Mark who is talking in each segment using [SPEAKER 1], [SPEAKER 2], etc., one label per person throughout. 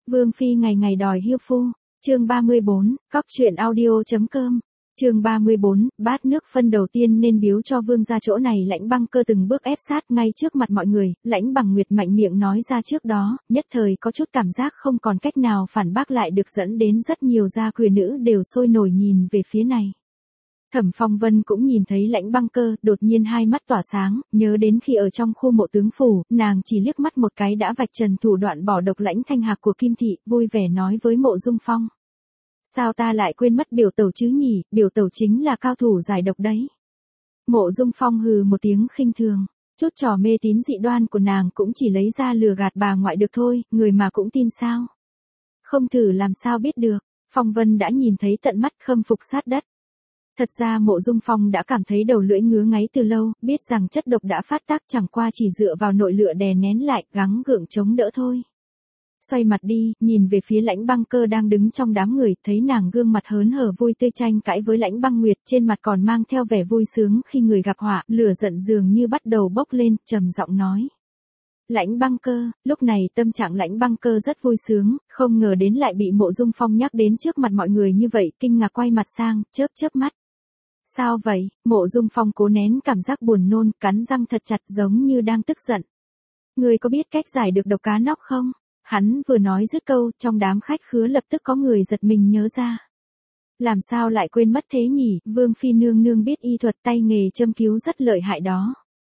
[SPEAKER 1] Vương Phi ngày ngày đòi hiêu phu. Chương 34, Cóc truyện audio.com. Chương 34, bát nước phân đầu tiên nên biếu cho vương gia. Chỗ này Lãnh Băng Cơ từng bước ép sát ngay trước mặt mọi người, Lãnh Bằng Nguyệt mạnh miệng nói ra trước đó, nhất thời có chút cảm giác không còn cách nào phản bác lại được, dẫn đến rất nhiều gia quyền nữ đều sôi nổi nhìn về phía này. Thẩm Phong Vân cũng nhìn thấy Lãnh Băng Cơ, đột nhiên hai mắt tỏa sáng, nhớ đến khi ở trong khu mộ tướng phủ, nàng chỉ liếc mắt một cái đã vạch trần thủ đoạn bỏ độc Lãnh Thanh Hạc của Kim Thị, vui vẻ nói với Mộ Dung Phong. Sao ta lại quên mất biểu tẩu chứ nhỉ, biểu tẩu chính là cao thủ giải độc đấy. Mộ Dung Phong hừ một tiếng khinh thường, chút trò mê tín dị đoan của nàng cũng chỉ lấy ra lừa gạt bà ngoại được thôi, người mà cũng tin sao. Không thử làm sao biết được, Phong Vân đã nhìn thấy tận mắt, khâm phục sát đất. Thật ra Mộ Dung Phong đã cảm thấy đầu lưỡi ngứa ngáy từ lâu, biết rằng chất độc đã phát tác, chẳng qua chỉ dựa vào nội lửa đè nén lại, gắng gượng chống đỡ thôi. Xoay mặt đi, nhìn về phía Lãnh Băng Cơ đang đứng trong đám người, thấy nàng gương mặt hớn hở vui tươi tranh cãi với Lãnh Băng Nguyệt, trên mặt còn mang theo vẻ vui sướng khi người gặp họa, lửa giận dường như bắt đầu bốc lên, trầm giọng nói. Lãnh Băng Cơ, lúc này tâm trạng Lãnh Băng Cơ rất vui sướng, không ngờ đến lại bị Mộ Dung Phong nhắc đến trước mặt mọi người như vậy, kinh ngạc quay mặt sang, chớp mắt. Sao vậy? Mộ Dung Phong cố nén cảm giác buồn nôn, cắn răng thật chặt giống như đang tức giận. Người có biết cách giải được độc cá nóc không? Hắn vừa nói dứt câu, trong đám khách khứa lập tức có người giật mình nhớ ra. Làm sao lại quên mất thế nhỉ, Vương Phi nương nương biết y thuật, tay nghề châm cứu rất lợi hại đó.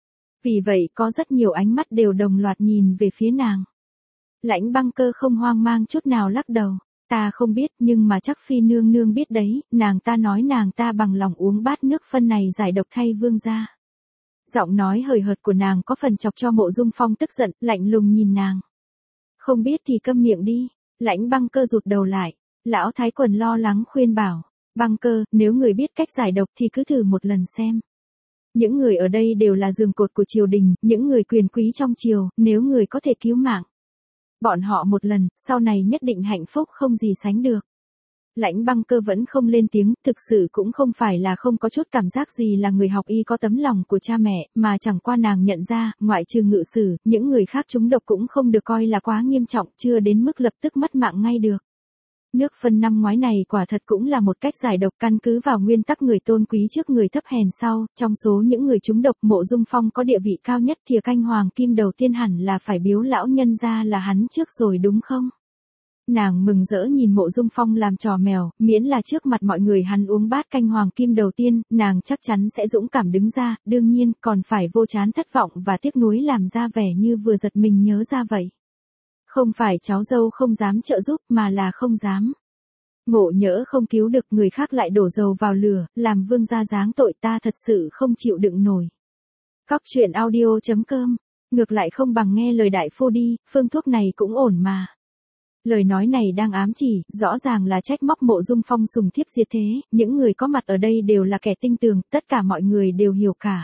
[SPEAKER 1] Vì vậy có rất nhiều ánh mắt đều đồng loạt nhìn về phía nàng. Lãnh Băng Cơ không hoang mang chút nào lắc đầu. Ta không biết, nhưng mà chắc Phi nương nương biết đấy, nàng ta nói nàng ta bằng lòng uống bát nước phân này giải độc thay vương gia. Giọng nói hời hợt của nàng có phần chọc cho Mộ Dung Phong tức giận, lạnh lùng nhìn nàng. Không biết thì câm miệng đi. Lãnh Băng Cơ rụt đầu lại. Lão Thái Quần lo lắng khuyên bảo. Băng Cơ, nếu người biết cách giải độc thì cứ thử một lần xem. Những người ở đây đều là giường cột của triều đình, những người quyền quý trong triều, nếu người có thể cứu mạng bọn họ một lần, sau này nhất định hạnh phúc không gì sánh được. Lãnh Băng Cơ vẫn không lên tiếng, thực sự cũng không phải là không có chút cảm giác gì là người học y có tấm lòng của cha mẹ, mà chẳng qua nàng nhận ra, ngoại trừ Ngự Sử, những người khác trúng độc cũng không được coi là quá nghiêm trọng, chưa đến mức lập tức mất mạng ngay được. Nước phân năm ngoái này quả thật cũng là một cách giải độc, căn cứ vào nguyên tắc người tôn quý trước người thấp hèn sau, trong số những người trúng độc Mộ Dung Phong có địa vị cao nhất, thìa canh hoàng kim đầu tiên hẳn là phải biếu lão nhân ra là hắn trước rồi đúng không? Nàng mừng rỡ nhìn Mộ Dung Phong làm trò mèo, miễn là trước mặt mọi người hắn uống bát canh hoàng kim đầu tiên, nàng chắc chắn sẽ dũng cảm đứng ra, đương nhiên còn phải vô chán thất vọng và tiếc nuối làm ra vẻ như vừa giật mình nhớ ra vậy. Không phải cháu dâu không dám trợ giúp mà là không dám. Ngộ nhỡ không cứu được người khác lại đổ dầu vào lửa, làm vương gia giáng tội, ta thật sự không chịu đựng nổi. Cóc truyện audio.com. Ngược lại không bằng nghe lời đại phu đi, phương thuốc này cũng ổn mà. Lời nói này đang ám chỉ, rõ ràng là trách móc Mộ Dung Phong sùng thiếp diệt thế, những người có mặt ở đây đều là kẻ tinh tường, tất cả mọi người đều hiểu cả.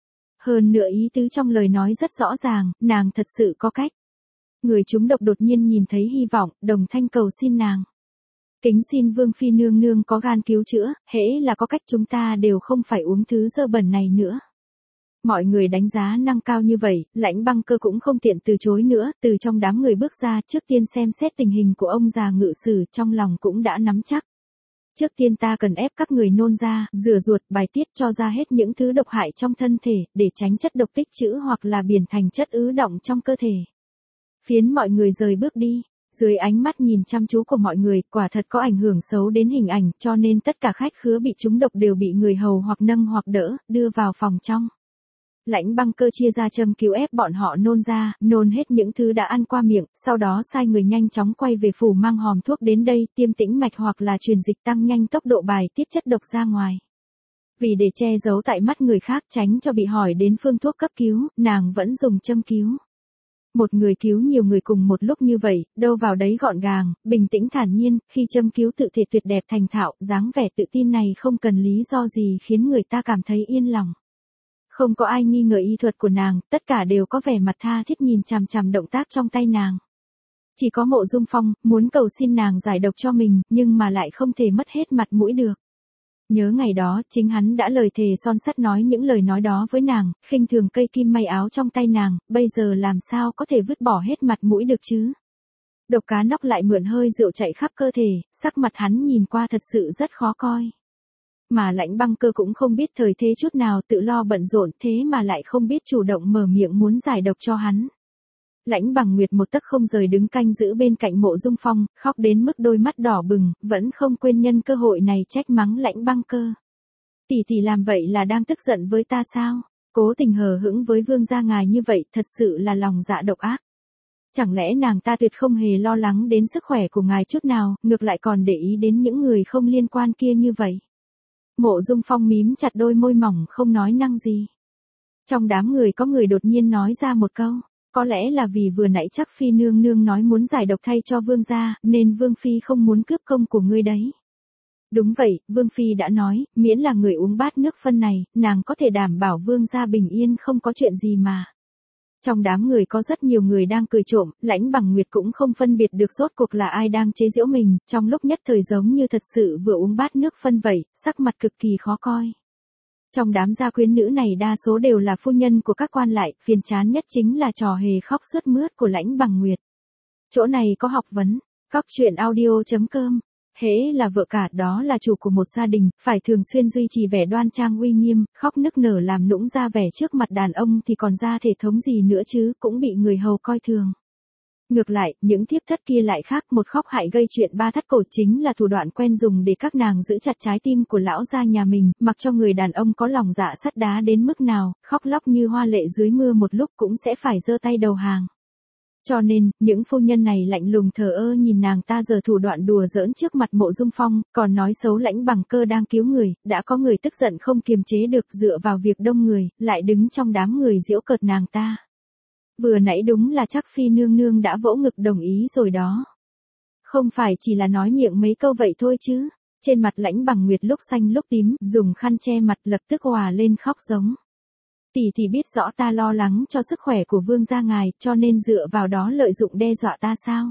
[SPEAKER 1] Hơn nữa ý tứ trong lời nói rất rõ ràng, nàng thật sự có cách. Người trúng độc đột nhiên nhìn thấy hy vọng, đồng thanh cầu xin nàng. Kính xin Vương Phi nương nương có gan cứu chữa, hễ là có cách chúng ta đều không phải uống thứ dơ bẩn này nữa. Mọi người đánh giá năng cao như vậy, Lãnh Băng Cơ cũng không tiện từ chối nữa, từ trong đám người bước ra, trước tiên xem xét tình hình của ông già Ngự Sử, trong lòng cũng đã nắm chắc. Trước tiên ta cần ép các người nôn ra, rửa ruột, bài tiết cho ra hết những thứ độc hại trong thân thể, để tránh chất độc tích trữ hoặc là biển thành chất ứ đọng trong cơ thể. Phiến mọi người rời bước đi. Dưới ánh mắt nhìn chăm chú của mọi người, quả thật có ảnh hưởng xấu đến hình ảnh, cho nên tất cả khách khứa bị trúng độc đều bị người hầu hoặc nâng hoặc đỡ, đưa vào phòng trong. Lãnh Băng Cơ chia ra châm cứu ép bọn họ nôn ra, nôn hết những thứ đã ăn qua miệng, sau đó sai người nhanh chóng quay về phủ mang hòm thuốc đến đây, tiêm tĩnh mạch hoặc là truyền dịch tăng nhanh tốc độ bài tiết chất độc ra ngoài. Vì để che giấu tại mắt người khác, tránh cho bị hỏi đến phương thuốc cấp cứu, nàng vẫn dùng châm cứu. Một người cứu nhiều người cùng một lúc như vậy, đâu vào đấy gọn gàng, bình tĩnh thản nhiên, khi châm cứu tự thể tuyệt đẹp thành thạo, dáng vẻ tự tin này không cần lý do gì khiến người ta cảm thấy yên lòng. Không có ai nghi ngờ y thuật của nàng, tất cả đều có vẻ mặt tha thiết nhìn chằm chằm động tác trong tay nàng. Chỉ có Mộ Dung Phong, muốn cầu xin nàng giải độc cho mình, nhưng mà lại không thể mất hết mặt mũi được. Nhớ ngày đó, chính hắn đã lời thề son sắt nói những lời nói đó với nàng, khinh thường cây kim may áo trong tay nàng, bây giờ làm sao có thể vứt bỏ hết mặt mũi được chứ? Độc cá nóc lại mượn hơi rượu chạy khắp cơ thể, sắc mặt hắn nhìn qua thật sự rất khó coi. Mà Lãnh Băng Cơ cũng không biết thời thế chút nào, tự lo bận rộn thế mà lại không biết chủ động mở miệng muốn giải độc cho hắn. Lãnh Bằng Nguyệt một tấc không rời đứng canh giữ bên cạnh Mộ Dung Phong, khóc đến mức đôi mắt đỏ bừng, vẫn không quên nhân cơ hội này trách mắng Lãnh Băng Cơ. Tỷ tỷ làm vậy là đang tức giận với ta sao? Cố tình hờ hững với vương gia ngài như vậy, thật sự là lòng dạ độc ác. Chẳng lẽ nàng ta tuyệt không hề lo lắng đến sức khỏe của ngài chút nào, ngược lại còn để ý đến những người không liên quan kia như vậy? Mộ Dung Phong mím chặt đôi môi mỏng không nói năng gì. Trong đám người có người đột nhiên nói ra một câu, có lẽ là vì vừa nãy chắc Phi nương nương nói muốn giải độc thay cho vương gia, nên vương phi không muốn cướp công của ngươi đấy. Đúng vậy, vương phi đã nói, miễn là người uống bát nước phân này, nàng có thể đảm bảo vương gia bình yên không có chuyện gì mà. Trong đám người có rất nhiều người đang cười trộm, Lãnh Bằng Nguyệt cũng không phân biệt được rốt cuộc là ai đang chế giễu mình, trong lúc nhất thời giống như thật sự vừa uống bát nước phân vậy, sắc mặt cực kỳ khó coi. Trong đám gia quyến nữ này đa số đều là phu nhân của các quan lại, phiền chán nhất chính là trò hề khóc sướt mướt của Lãnh Bằng Nguyệt. Chỗ này có học vấn, cóc truyện audio.com. Hễ là vợ cả đó là chủ của một gia đình, phải thường xuyên duy trì vẻ đoan trang uy nghiêm, khóc nức nở làm nũng ra vẻ trước mặt đàn ông thì còn ra thể thống gì nữa chứ, cũng bị người hầu coi thường. Ngược lại, những thiếp thất kia lại khác, một khóc hại gây chuyện ba thắt cổ chính là thủ đoạn quen dùng để các nàng giữ chặt trái tim của lão gia nhà mình, mặc cho người đàn ông có lòng dạ sắt đá đến mức nào, khóc lóc như hoa lệ dưới mưa một lúc cũng sẽ phải giơ tay đầu hàng. Cho nên, những phu nhân này lạnh lùng thờ ơ nhìn nàng ta giở thủ đoạn đùa giỡn trước mặt Mộ Dung Phong, còn nói xấu Lãnh Bằng Cơ đang cứu người, đã có người tức giận không kiềm chế được dựa vào việc đông người, lại đứng trong đám người giễu cợt nàng ta. Vừa nãy đúng là chắc Phi nương nương đã vỗ ngực đồng ý rồi đó. Không phải chỉ là nói miệng mấy câu vậy thôi chứ. Trên mặt Lãnh Bằng Nguyệt lúc xanh lúc tím, dùng khăn che mặt lập tức òa lên khóc giống. Tỷ thì biết rõ ta lo lắng cho sức khỏe của vương gia ngài, cho nên dựa vào đó lợi dụng đe dọa ta sao?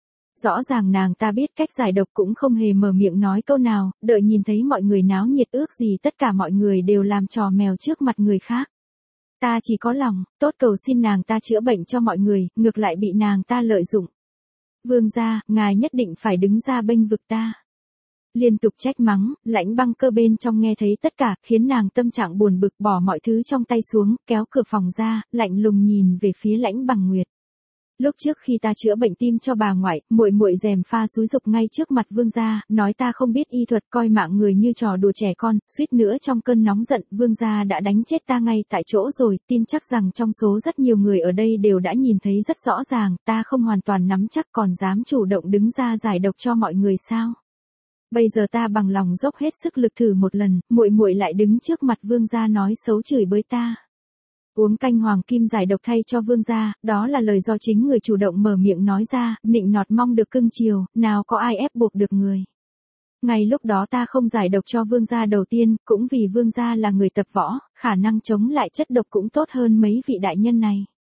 [SPEAKER 1] Rõ ràng nàng ta biết cách giải độc cũng không hề mở miệng nói câu nào, đợi nhìn thấy mọi người náo nhiệt ước gì tất cả mọi người đều làm trò mèo trước mặt người khác. Ta chỉ có lòng, tốt cầu xin nàng ta chữa bệnh cho mọi người, ngược lại bị nàng ta lợi dụng. Vương gia, ngài nhất định phải đứng ra bênh vực ta. Liên tục trách mắng, Lãnh Băng Cơ bên trong nghe thấy tất cả, khiến nàng tâm trạng buồn bực bỏ mọi thứ trong tay xuống, kéo cửa phòng ra, lạnh lùng nhìn về phía Lãnh Bằng Nguyệt. Lúc trước khi ta chữa bệnh tim cho bà ngoại, muội muội gièm pha xúi giục ngay trước mặt vương gia, nói ta không biết y thuật, coi mạng người như trò đùa trẻ con, suýt nữa trong cơn nóng giận, vương gia đã đánh chết ta ngay tại chỗ rồi, tin chắc rằng trong số rất nhiều người ở đây đều đã nhìn thấy rất rõ ràng, ta không hoàn toàn nắm chắc còn dám chủ động đứng ra giải độc cho mọi người sao? Bây giờ ta bằng lòng dốc hết sức lực thử một lần, muội muội lại đứng trước mặt vương gia nói xấu chửi bới ta. Uống canh hoàng kim giải độc thay cho vương gia, đó là lời do chính người chủ động mở miệng nói ra, nịnh nọt mong được cưng chiều, nào có ai ép buộc được người. Ngay lúc đó ta không giải độc cho vương gia đầu tiên, cũng vì vương gia là người tập võ, khả năng chống lại chất độc cũng tốt hơn mấy vị đại nhân này.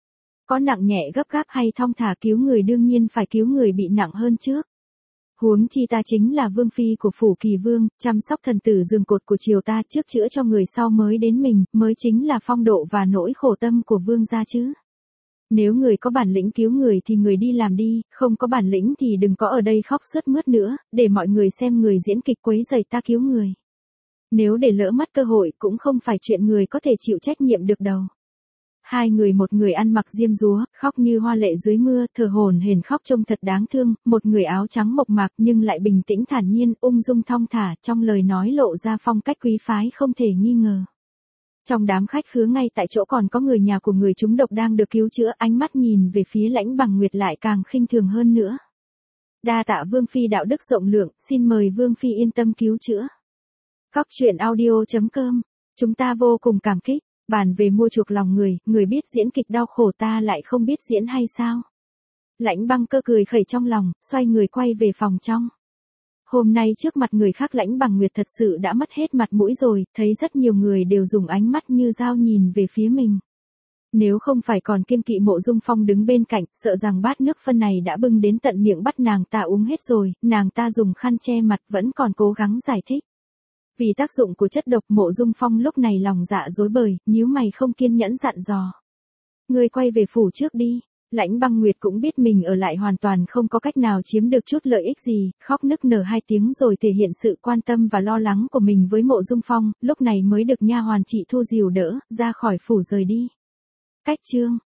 [SPEAKER 1] Có nặng nhẹ gấp gáp hay thong thả cứu người đương nhiên phải cứu người bị nặng hơn trước. Huống chi ta chính là vương phi của phủ Kỳ Vương, chăm sóc thần tử giường cột của triều ta, trước chữa cho người sau mới đến mình, mới chính là phong độ và nỗi khổ tâm của vương gia chứ. Nếu người có bản lĩnh cứu người thì người đi làm đi, không có bản lĩnh thì đừng có ở đây khóc sướt mướt nữa, để mọi người xem người diễn kịch quấy rầy ta cứu người. Nếu để lỡ mất cơ hội cũng không phải chuyện người có thể chịu trách nhiệm được đâu. Hai người, một người ăn mặc diêm dúa, khóc như hoa lệ dưới mưa, thở hổn hển khóc trông thật đáng thương, một người áo trắng mộc mạc nhưng lại bình tĩnh thản nhiên, ung dung thong thả, trong lời nói lộ ra phong cách quý phái không thể nghi ngờ. Trong đám khách khứa ngay tại chỗ còn có người nhà của người trúng độc đang được cứu chữa, ánh mắt nhìn về phía Lãnh Bằng Nguyệt lại càng khinh thường hơn nữa. Đa tạ vương phi đạo đức rộng lượng, xin mời vương phi yên tâm cứu chữa. Cóc truyện audio.com, chúng ta vô cùng cảm kích. Bàn về mua chuộc lòng người biết diễn kịch đau khổ ta lại không biết diễn hay sao? Lãnh Băng Cơ cười khẩy trong lòng, xoay người quay về phòng trong. Hôm nay trước mặt người khác Lãnh Bằng Nguyệt thật sự đã mất hết mặt mũi rồi, thấy rất nhiều người đều dùng ánh mắt như dao nhìn về phía mình. Nếu không phải còn kiêng kỵ Mộ Dung Phong đứng bên cạnh, sợ rằng bát nước phân này đã bưng đến tận miệng bắt nàng ta uống hết rồi, nàng ta dùng khăn che mặt vẫn còn cố gắng giải thích. Vì tác dụng của chất độc, Mộ Dung Phong lúc này lòng dạ rối bời, nhíu mày không kiên nhẫn dặn dò. Ngươi quay về phủ trước đi. Lãnh Băng Nguyệt cũng biết mình ở lại hoàn toàn không có cách nào chiếm được chút lợi ích gì, khóc nức nở 2 tiếng rồi thể hiện sự quan tâm và lo lắng của mình với Mộ Dung Phong, lúc này mới được nha hoàn chị Thu dìu đỡ, ra khỏi phủ rời đi. Cách chương